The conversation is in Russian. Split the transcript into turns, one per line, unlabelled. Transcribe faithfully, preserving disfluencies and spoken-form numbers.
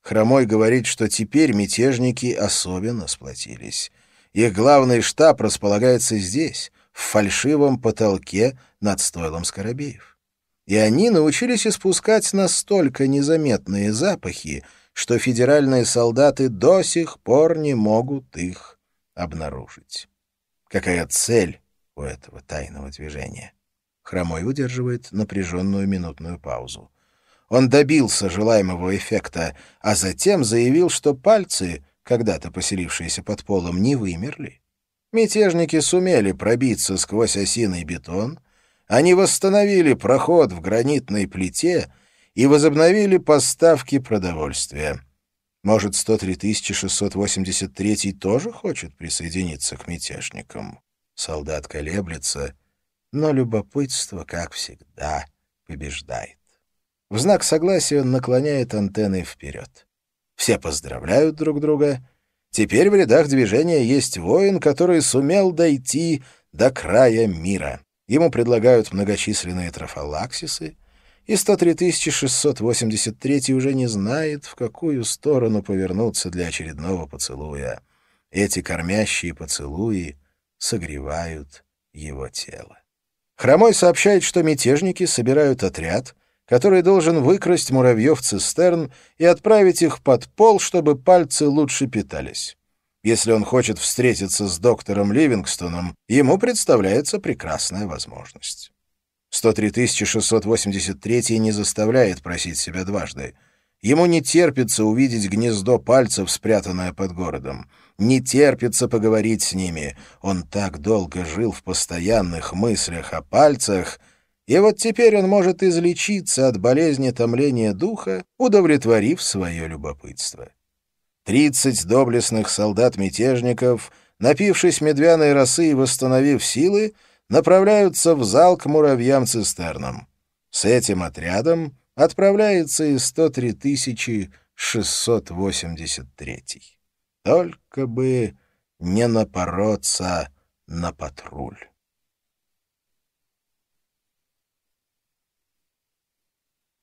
Хромой говорит, что теперь мятежники особенно сплотились. Их главный штаб располагается здесь, в фальшивом потолке над стойлом Скоробеев. И они научились испускать настолько незаметные запахи, что федеральные солдаты до сих пор не могут их обнаружить. Какая цель у этого тайного движения? Хромой выдерживает напряженную минутную паузу. Он добился желаемого эффекта, а затем заявил, что пальцы, когда-то поселившиеся под полом, не вымерли. Мятежники сумели пробиться сквозь осиный бетон, они восстановили проход в гранитной плите и возобновили поставки продовольствия. Может, сто три тысячи шестьсот восемьдесят третий тоже хочет присоединиться к мятежникам? Солдат колеблется, но любопытство, как всегда, побеждает. В знак согласия он наклоняет антенны вперед. Все поздравляют друг друга. Теперь в рядах движения есть воин, который сумел дойти до края мира. Ему предлагают многочисленные трофалаксисы, и сто три тысячи шестьсот восемьдесят третий уже не знает, в какую сторону повернуться для очередного поцелуя. Эти кормящие поцелуи согревают его тело. Хромой сообщает, что мятежники собирают отряд, который должен выкрасть муравьев-цистерн и отправить их под пол, чтобы пальцы лучше питались. Если он хочет встретиться с доктором Ливингстоном, ему представляется прекрасная возможность. сто три тысячи шестьсот восемьдесят третий не заставляет просить себя дважды. Ему не терпится увидеть гнездо пальцев, спрятанное под городом. Не терпится поговорить с ними. Он так долго жил в постоянных мыслях о пальцах, и вот теперь он может излечиться от болезни томления духа, удовлетворив свое любопытство. Тридцать доблестных солдат-мятежников, напившись медвяной росы и восстановив силы, направляются в зал к муравьям-цистернам. С этим отрядом отправляется и сто три тысячи шестьсот восемьдесят третий. Только бы не напороться на патруль.